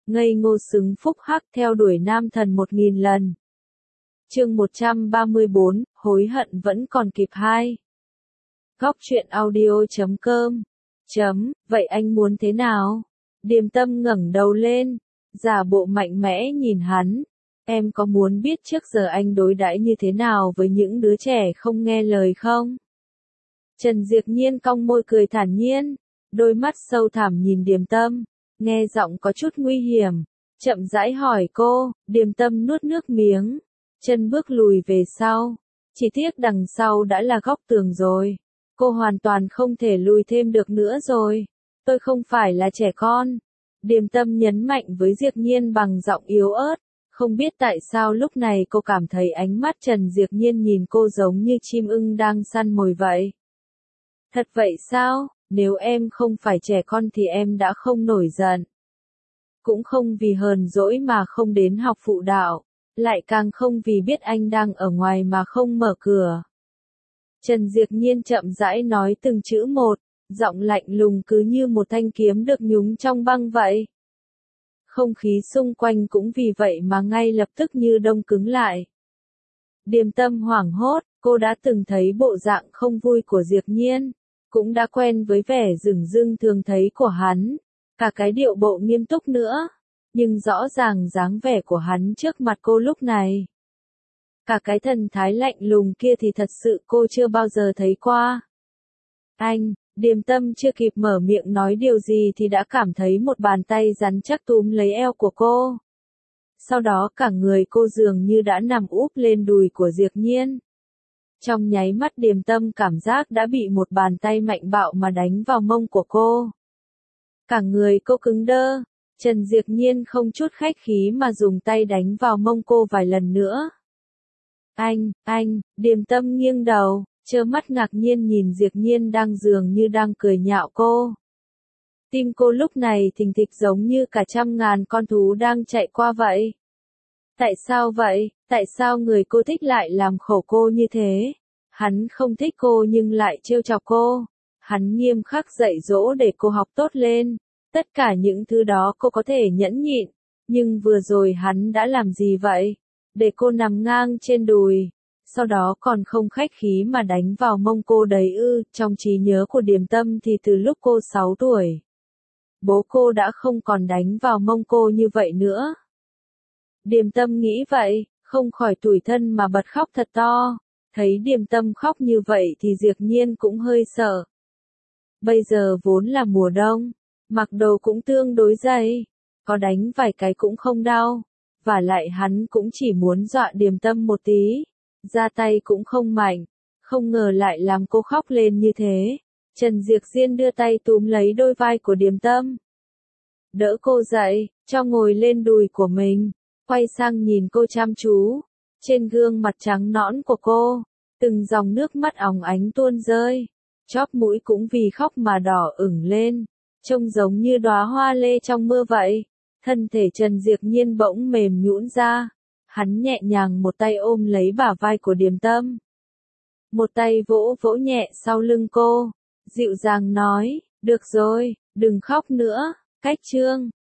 ngây ngô xứng phúc hắc theo đuổi nam thần 1000 lần. Chương 134, hối hận vẫn còn kịp 2. Góc truyện audio.com. Vậy anh muốn thế nào? Điềm Tâm ngẩng đầu lên, giả bộ mạnh mẽ nhìn hắn. Em có muốn biết trước giờ anh đối đãi như thế nào với những đứa trẻ không nghe lời không? Trần Diệp Nhiên cong môi cười thản nhiên, đôi mắt sâu thẳm nhìn Điềm Tâm, nghe giọng có chút nguy hiểm, chậm rãi hỏi cô. Điềm Tâm nuốt nước miếng, chân bước lùi về sau, chỉ tiếc đằng sau đã là góc tường rồi, cô hoàn toàn không thể lùi thêm được nữa rồi. Tôi không phải là trẻ con, Điềm Tâm nhấn mạnh với Diệp Nhiên bằng giọng yếu ớt. Không biết tại sao lúc này cô cảm thấy ánh mắt Trần Diệp Nhiên nhìn cô giống như chim ưng đang săn mồi vậy. Thật vậy sao? Nếu em không phải trẻ con thì em đã không nổi giận. Cũng không vì hờn dỗi mà không đến học phụ đạo, lại càng không vì biết anh đang ở ngoài mà không mở cửa. Trần Diệp Nhiên chậm rãi nói từng chữ một, giọng lạnh lùng cứ như một thanh kiếm được nhúng trong băng vậy. Không khí xung quanh cũng vì vậy mà ngay lập tức như đông cứng lại. Điềm Tâm hoảng hốt, cô đã từng thấy bộ dạng không vui của Diệp Nhiên, cũng đã quen với vẻ dửng dưng thường thấy của hắn, cả cái điệu bộ nghiêm túc nữa, nhưng rõ ràng dáng vẻ của hắn trước mặt cô lúc này, cả cái thần thái lạnh lùng kia thì thật sự cô chưa bao giờ thấy qua. Anh, Điềm Tâm chưa kịp mở miệng nói điều gì thì đã cảm thấy một bàn tay rắn chắc túm lấy eo của cô. Sau đó cả người cô dường như đã nằm úp lên đùi của Diệp Nhiên. Trong nháy mắt Điềm Tâm cảm giác đã bị một bàn tay mạnh bạo mà đánh vào mông của cô. Cả người cô cứng đơ, Trần Diệp Nhiên không chút khách khí mà dùng tay đánh vào mông cô vài lần nữa. Anh, Điềm Tâm nghiêng đầu, trơ mắt ngạc nhiên nhìn Diệp Nhiên dường như đang cười nhạo cô. Tim cô lúc này thình thịch giống như cả trăm ngàn con thú đang chạy qua vậy. Tại sao vậy? Tại sao người cô thích lại làm khổ cô như thế? Hắn không thích cô nhưng lại trêu chọc cô. Hắn nghiêm khắc dạy dỗ để cô học tốt lên. Tất cả những thứ đó cô có thể nhẫn nhịn. Nhưng vừa rồi hắn đã làm gì vậy? Để cô nằm ngang trên đùi. Sau đó còn không khách khí mà đánh vào mông cô đấy ư. Trong trí nhớ của Điềm Tâm thì từ lúc cô 6 tuổi, bố cô đã không còn đánh vào mông cô như vậy nữa. Điềm Tâm nghĩ vậy, không khỏi tủi thân mà bật khóc thật to. Thấy Điềm Tâm khóc như vậy thì Diệp Nhiên cũng hơi sợ. Bây giờ vốn là mùa đông, mặc đồ cũng tương đối dày, có đánh vài cái cũng không đau. Và lại hắn cũng chỉ muốn dọa Điềm Tâm một tí, ra tay cũng không mạnh, không ngờ lại làm cô khóc lên như thế. Trần Diệp Nhiên đưa tay túm lấy đôi vai của Điềm Tâm, đỡ cô dậy, cho ngồi lên đùi của mình, quay sang nhìn cô chăm chú. Trên gương mặt trắng nõn của cô, từng dòng nước mắt óng ánh tuôn rơi, chóp mũi cũng vì khóc mà đỏ ửng lên, trông giống như đóa hoa lê trong mưa vậy. Thân thể Trần Diệp Nhiên bỗng mềm nhũn ra, hắn nhẹ nhàng một tay ôm lấy bả vai của Điềm Tâm, một tay vỗ vỗ nhẹ sau lưng cô, dịu dàng nói, được rồi, đừng khóc nữa. Cách chương